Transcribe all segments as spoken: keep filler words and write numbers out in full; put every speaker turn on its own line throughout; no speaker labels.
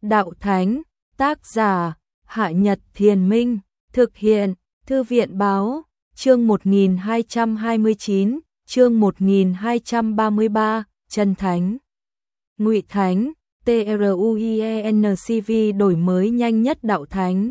Đạo Thánh, tác giả, Hạ Nhật Thiền Minh, thực hiện, Thư viện Báo, chương một nghìn hai trăm hai mươi chín, chương một nghìn hai trăm ba mươi ba, Chân Thánh. Ngụy Thánh, TRUIENCV đổi mới nhanh nhất Đạo Thánh.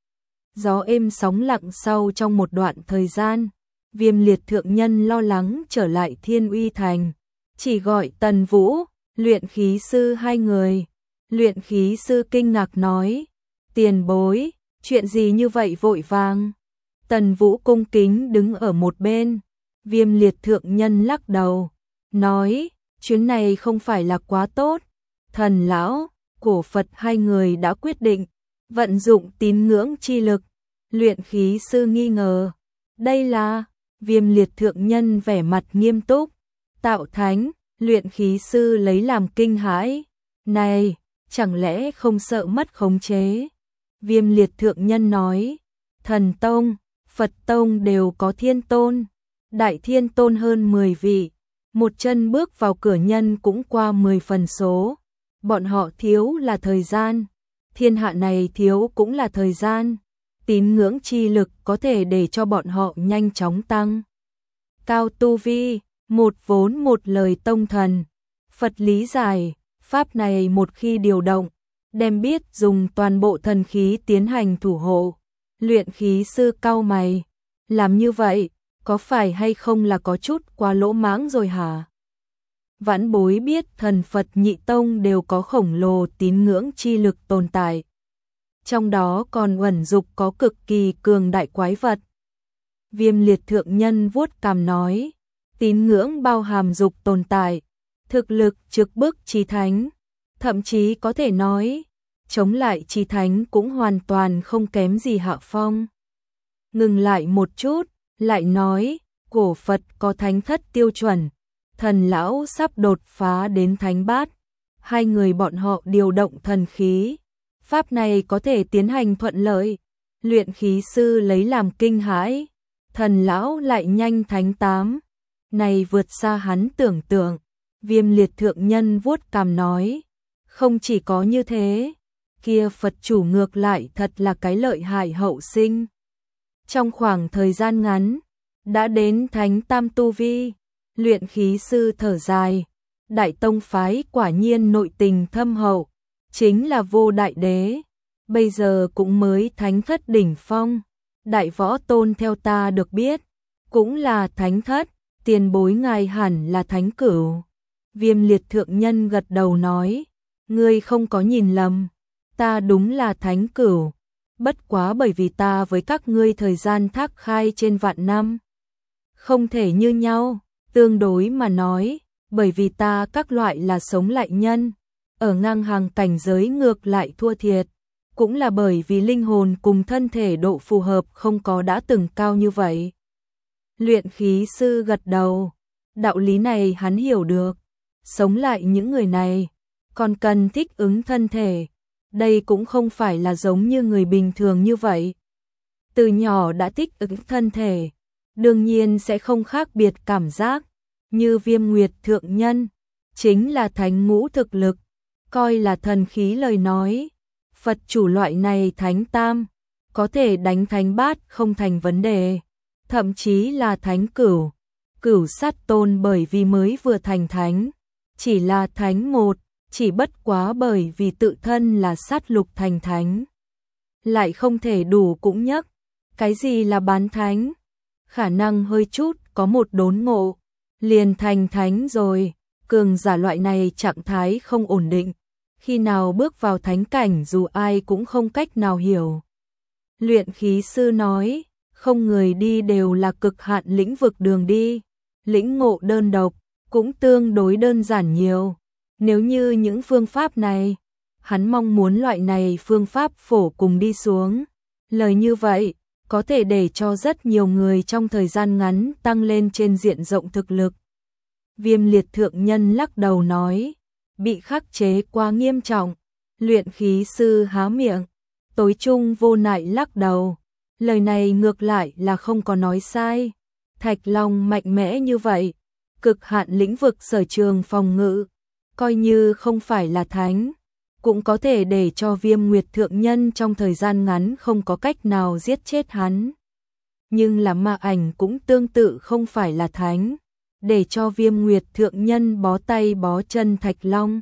Gió êm sóng lặng sau trong một đoạn thời gian, Viêm Liệt thượng nhân lo lắng trở lại Thiên Uy Thành, chỉ gọi Tần Vũ, luyện khí sư hai người. Luyện khí sư kinh ngạc nói, tiền bối, chuyện gì như vậy vội vàng? Tần Vũ cung kính đứng ở một bên, Viêm Liệt thượng nhân lắc đầu, nói, chuyến này không phải là quá tốt. Thần lão, cổ Phật hai người đã quyết định, vận dụng tín ngưỡng chi lực. Luyện khí sư nghi ngờ, đây là, Viêm Liệt thượng nhân vẻ mặt nghiêm túc, tạo thánh. Luyện khí sư lấy làm kinh hãi, này, chẳng lẽ không sợ mất khống chế? Viêm Liệt thượng nhân nói, thần tông, Phật tông đều có thiên tôn, đại thiên tôn hơn mười vị, một chân bước vào cửa nhân cũng qua mười phần số, bọn họ thiếu là thời gian, thiên hạ này thiếu cũng là thời gian, tín ngưỡng chi lực có thể để cho bọn họ nhanh chóng tăng cao tu vi. Một vốn một lời tông thần, Phật lý giải, pháp này một khi điều động, đem biết dùng toàn bộ thần khí tiến hành thủ hộ. Luyện khí sư cau mày, làm như vậy, có phải hay không là có chút quá lỗ mãng rồi hả? Vãn bối biết thần Phật nhị tông đều có khổng lồ tín ngưỡng chi lực tồn tại. Trong đó còn ẩn dục có cực kỳ cường đại quái vật. Viêm Liệt thượng nhân vuốt cằm nói, tín ngưỡng bao hàm dục tồn tại, thực lực trực bức chí thánh, thậm chí có thể nói, chống lại chí thánh cũng hoàn toàn không kém gì Hạ Phong. Ngừng lại một chút, lại nói, cổ Phật có thánh thất tiêu chuẩn, thần lão sắp đột phá đến thánh bát, hai người bọn họ điều động thần khí, pháp này có thể tiến hành thuận lợi. Luyện khí sư lấy làm kinh hãi, thần lão lại nhanh thánh tám. Này vượt xa hắn tưởng tượng, Viêm Liệt thượng nhân vuốt cằm nói, không chỉ có như thế, kia Phật chủ ngược lại thật là cái lợi hại hậu sinh. Trong khoảng thời gian ngắn, đã đến thánh tam tu vi. Luyện khí sư thở dài, đại tông phái quả nhiên nội tình thâm hậu, chính là Vô Đại Đế, bây giờ cũng mới thánh thất đỉnh phong. Đại võ tôn theo ta được biết, cũng là thánh thất. Tiền bối ngài hẳn là thánh cửu. Viêm Liệt thượng nhân gật đầu nói, ngươi không có nhìn lầm, ta đúng là thánh cửu, bất quá bởi vì ta với các ngươi thời gian thác khai trên vạn năm, không thể như nhau, tương đối mà nói, bởi vì ta các loại là sống lại nhân, ở ngang hàng cảnh giới ngược lại thua thiệt, cũng là bởi vì linh hồn cùng thân thể độ phù hợp không có đã từng cao như vậy. Luyện khí sư gật đầu, đạo lý này hắn hiểu được, sống lại những người này, còn cần thích ứng thân thể, đây cũng không phải là giống như người bình thường như vậy. Từ nhỏ đã thích ứng thân thể, đương nhiên sẽ không khác biệt cảm giác, như Viêm Nguyệt thượng nhân, chính là thánh ngũ thực lực, coi là thần khí lời nói, Phật chủ loại này thánh tam, có thể đánh thánh bát không thành vấn đề. Thậm chí là thánh cửu, cửu sát tôn bởi vì mới vừa thành thánh, chỉ là thánh một, chỉ bất quá bởi vì tự thân là sát lục thành thánh. Lại không thể đủ cũng nhắc, cái gì là bán thánh? Khả năng hơi chút có một đốn ngộ, liền thành thánh rồi, cường giả loại này trạng thái không ổn định, khi nào bước vào thánh cảnh dù ai cũng không cách nào hiểu. Luyện khí sư nói, không người đi đều là cực hạn lĩnh vực đường đi, lĩnh ngộ đơn độc, cũng tương đối đơn giản nhiều. Nếu như những phương pháp này, hắn mong muốn loại này phương pháp phổ cùng đi xuống. Lời như vậy, có thể để cho rất nhiều người trong thời gian ngắn tăng lên trên diện rộng thực lực. Viêm Liệt thượng nhân lắc đầu nói, bị khắc chế quá nghiêm trọng. Luyện khí sư há miệng, tối trung vô nại lắc đầu. Lời này ngược lại là không có nói sai. Thạch Long mạnh mẽ như vậy, cực hạn lĩnh vực sở trường phòng ngự, coi như không phải là thánh, cũng có thể để cho Viêm Nguyệt Thượng Nhân trong thời gian ngắn không có cách nào giết chết hắn. Nhưng là ma ảnh cũng tương tự không phải là thánh, để cho Viêm Nguyệt Thượng Nhân bó tay bó chân Thạch Long.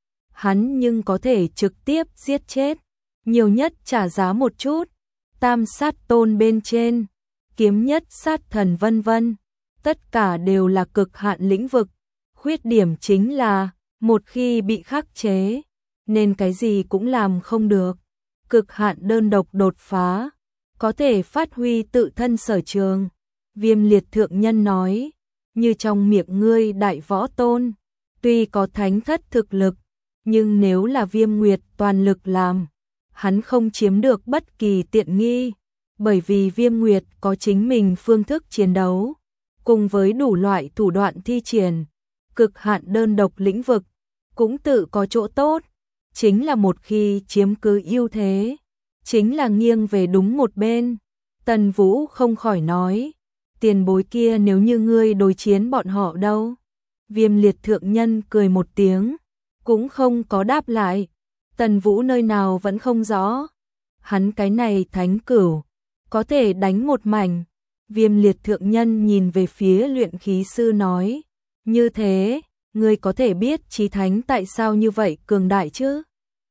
Hắn nhưng có thể trực tiếp giết chết, nhiều nhất trả giá một chút, tam sát tôn bên trên, kiếm nhất sát thần vân vân, tất cả đều là cực hạn lĩnh vực. Khuyết điểm chính là, một khi bị khắc chế, nên cái gì cũng làm không được. Cực hạn đơn độc đột phá, có thể phát huy tự thân sở trường. Viêm Liệt Thượng Nhân nói, như trong miệng ngươi đại võ tôn, tuy có thánh thất thực lực, nhưng nếu là Viêm Nguyệt toàn lực làm, hắn không chiếm được bất kỳ tiện nghi, bởi vì Viêm Nguyệt có chính mình phương thức chiến đấu, cùng với đủ loại thủ đoạn thi triển, cực hạn đơn độc lĩnh vực, cũng tự có chỗ tốt, chính là một khi chiếm cứ ưu thế, chính là nghiêng về đúng một bên. Tần Vũ không khỏi nói, tiền bối kia nếu như ngươi đối chiến bọn họ đâu? Viêm Liệt Thượng Nhân cười một tiếng, cũng không có đáp lại. Tần Vũ nơi nào vẫn không rõ, hắn cái này thánh cửu, có thể đánh một mảnh. Viêm Liệt Thượng Nhân nhìn về phía luyện khí sư nói, như thế, ngươi có thể biết chí thánh tại sao như vậy cường đại chứ?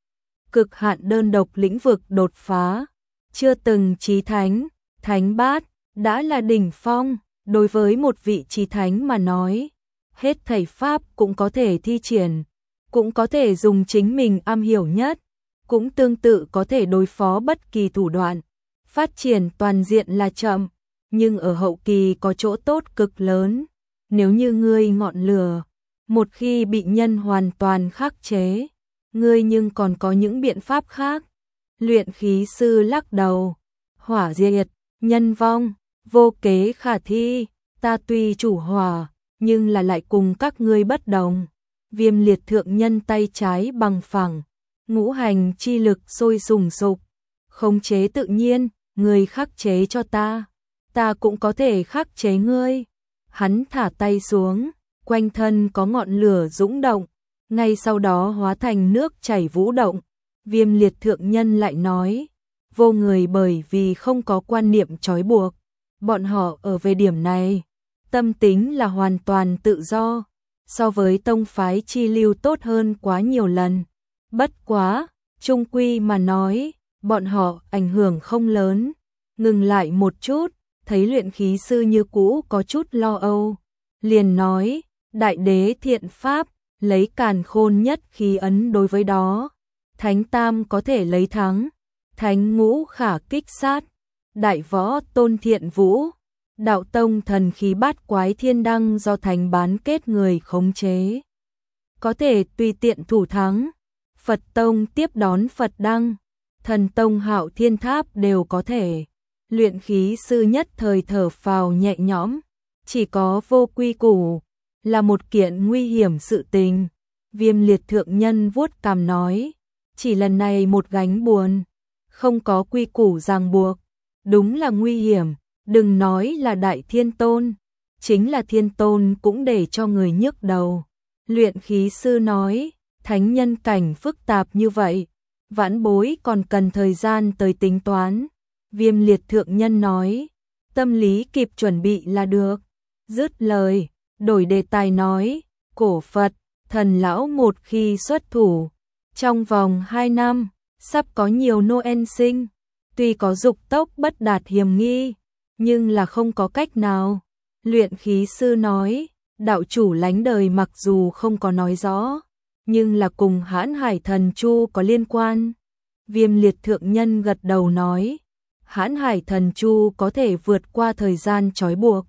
Cực hạn đơn độc lĩnh vực đột phá, chưa từng chí thánh, thánh bát, đã là đỉnh phong, đối với một vị chí thánh mà nói, hết thảy pháp cũng có thể thi triển, cũng có thể dùng chính mình am hiểu nhất, cũng tương tự có thể đối phó bất kỳ thủ đoạn. Phát triển toàn diện là chậm, nhưng ở hậu kỳ có chỗ tốt cực lớn. Nếu như ngươi ngọn lửa, một khi bị nhân hoàn toàn khắc chế, ngươi nhưng còn có những biện pháp khác. Luyện khí sư lắc đầu, hỏa diệt, nhân vong, vô kế khả thi, ta tuy chủ hỏa, nhưng là lại cùng các ngươi bất đồng. Viêm Liệt Thượng Nhân tay trái bằng phẳng, ngũ hành chi lực sôi sùng sục, khống chế tự nhiên, ngươi khắc chế cho ta, ta cũng có thể khắc chế ngươi. Hắn thả tay xuống, quanh thân có ngọn lửa dũng động, ngay sau đó hóa thành nước chảy vũ động. Viêm Liệt Thượng Nhân lại nói, vô người bởi vì không có quan niệm trói buộc, bọn họ ở về điểm này, tâm tính là hoàn toàn tự do, so với tông phái chi lưu tốt hơn quá nhiều lần. Bất quá, chung quy mà nói, bọn họ ảnh hưởng không lớn. Ngừng lại một chút, thấy luyện khí sư như cũ có chút lo âu, liền nói, đại đế thiện pháp, lấy càn khôn nhất khí ấn đối với đó, thánh tam có thể lấy thắng, thánh ngũ khả kích sát, đại võ tôn thiện vũ, đạo tông thần khí bát quái thiên đăng do thánh bán kết người khống chế, có thể tùy tiện thủ thắng. Phật tông tiếp đón Phật đăng, thần tông hạo thiên tháp đều có thể. Luyện khí sư nhất thời thở phào nhẹ nhõm, chỉ có vô quy củ, là một kiện nguy hiểm sự tình. Viêm Liệt Thượng Nhân vuốt cằm nói, chỉ lần này một gánh buồn, không có quy củ ràng buộc, đúng là nguy hiểm, đừng nói là đại thiên tôn, chính là thiên tôn cũng để cho người nhức đầu. Luyện khí sư nói, thánh nhân cảnh phức tạp như vậy, vãn bối còn cần thời gian tới tính toán. Viêm Liệt Thượng Nhân nói, tâm lý kịp chuẩn bị là được. Dứt lời, đổi đề tài nói, cổ Phật, thần lão một khi xuất thủ, trong vòng hai năm, sắp có nhiều Noel sinh, tuy có dục tốc bất đạt hiểm nghi, nhưng là không có cách nào. Luyện khí sư nói, đạo chủ lánh đời mặc dù không có nói rõ, nhưng là cùng Hãn Hải Thần Chu có liên quan. Viêm Liệt Thượng Nhân gật đầu nói, Hãn Hải Thần Chu có thể vượt qua thời gian trói buộc,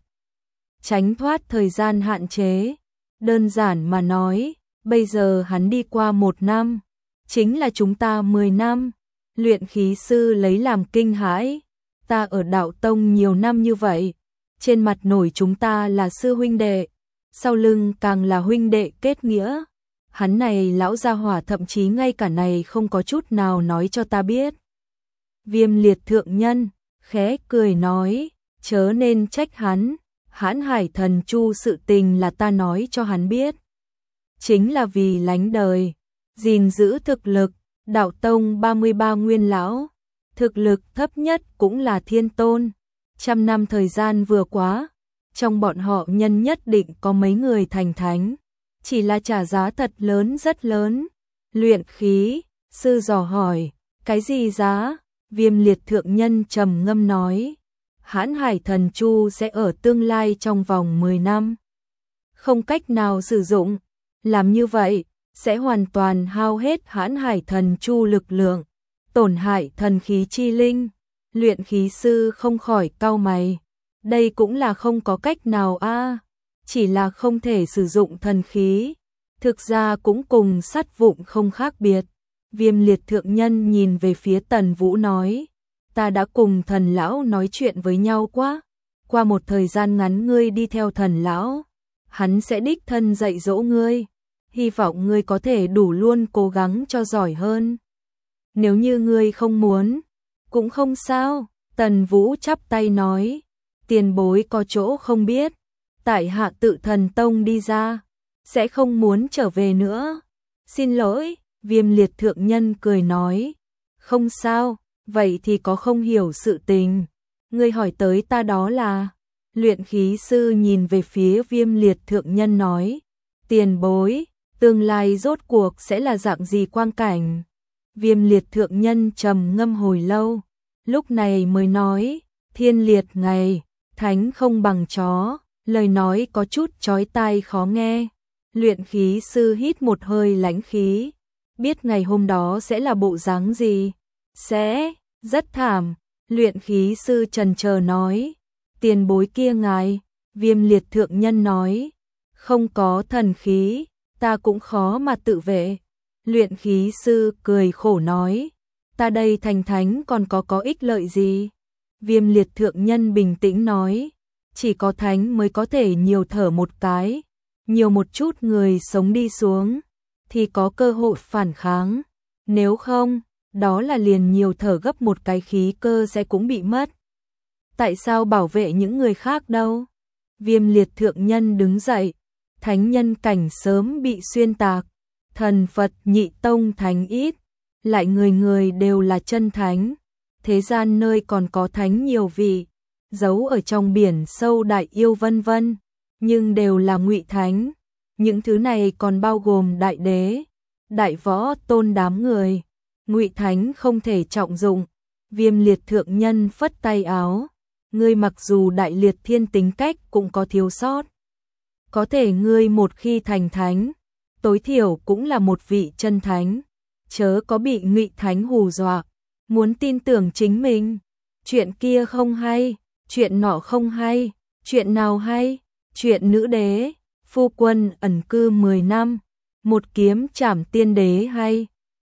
tránh thoát thời gian hạn chế. Đơn giản mà nói, bây giờ hắn đi qua một năm, chính là chúng ta mười năm. Luyện khí sư lấy làm kinh hãi, ta ở đạo tông nhiều năm như vậy, trên mặt nổi chúng ta là sư huynh đệ, sau lưng càng là huynh đệ kết nghĩa. Hắn này lão gia hỏa thậm chí ngay cả này không có chút nào nói cho ta biết. Viêm Liệt Thượng Nhân khẽ cười nói, chớ nên trách hắn, Hãn Hải Thần Chu sự tình là ta nói cho hắn biết, chính là vì lánh đời, gìn giữ thực lực, đạo tông ba mươi ba nguyên lão, thực lực thấp nhất cũng là thiên tôn. Trăm năm thời gian vừa quá, trong bọn họ nhân nhất định có mấy người thành thánh, chỉ là trả giá thật lớn rất lớn. Luyện khí sư dò hỏi, cái gì giá? Viêm liệt thượng nhân trầm ngâm nói, Hãn Hải Thần Chu sẽ ở tương lai trong vòng mười năm không cách nào sử dụng, làm như vậy sẽ hoàn toàn hao hết Hãn Hải Thần Chu lực lượng, tổn hại thần khí chi linh. Luyện khí sư không khỏi cau mày, đây cũng là không có cách nào a, chỉ là không thể sử dụng thần khí, thực ra cũng cùng sắt vụn không khác biệt. Viêm liệt thượng nhân nhìn về phía Tần Vũ nói, ta đã cùng thần lão nói chuyện với nhau quá, qua một thời gian ngắn ngươi đi theo thần lão, hắn sẽ đích thân dạy dỗ ngươi, hy vọng ngươi có thể đủ luôn cố gắng cho giỏi hơn. Nếu như ngươi không muốn, cũng không sao. Tần Vũ chắp tay nói, tiền bối có chỗ không biết, tại hạ tự thần tông đi ra, sẽ không muốn trở về nữa. Xin lỗi. Viêm liệt thượng nhân cười nói, không sao, vậy thì có không hiểu sự tình. Ngươi hỏi tới ta đó là... Luyện khí sư nhìn về phía viêm liệt thượng nhân nói, tiền bối, tương lai rốt cuộc sẽ là dạng gì quang cảnh? Viêm liệt thượng nhân trầm ngâm hồi lâu, lúc này mới nói, thiên liệt ngày, thánh không bằng chó, lời nói có chút chói tai khó nghe. Luyện khí sư hít một hơi lãnh khí, biết ngày hôm đó sẽ là bộ dáng gì? Sẽ rất thảm. Luyện khí sư trần chờ nói, tiền bối kia ngài. Viêm liệt thượng nhân nói, không có thần khí, ta cũng khó mà tự vệ. Luyện khí sư cười khổ nói, ta đây thành thánh còn có có ích lợi gì? Viêm liệt thượng nhân bình tĩnh nói, chỉ có thánh mới có thể nhiều thở một cái, nhiều một chút người sống đi xuống, thì có cơ hội phản kháng. Nếu không, đó là liền nhiều thở gấp một cái khí cơ sẽ cũng bị mất. Tại sao bảo vệ những người khác đâu? Viêm liệt thượng nhân đứng dậy, thánh nhân cảnh sớm bị xuyên tạc, thần Phật nhị tông thánh ít, lại người người đều là chân thánh. Thế gian nơi còn có thánh nhiều vị, giấu ở trong biển sâu đại yêu vân vân, nhưng đều là ngụy thánh. Những thứ này còn bao gồm đại đế, đại võ tôn đám người. Ngụy thánh không thể trọng dụng. Viêm liệt thượng nhân phất tay áo, ngươi mặc dù đại liệt thiên tính cách cũng có thiếu sót, có thể ngươi một khi thành thánh, tối thiểu cũng là một vị chân thánh, chớ có bị ngụy thánh hù dọa. Muốn tin tưởng chính mình. Chuyện kia không hay, chuyện nọ không hay, chuyện nào hay? Chuyện nữ đế, phu quân ẩn cư mười năm, một kiếm trảm tiên đế hay?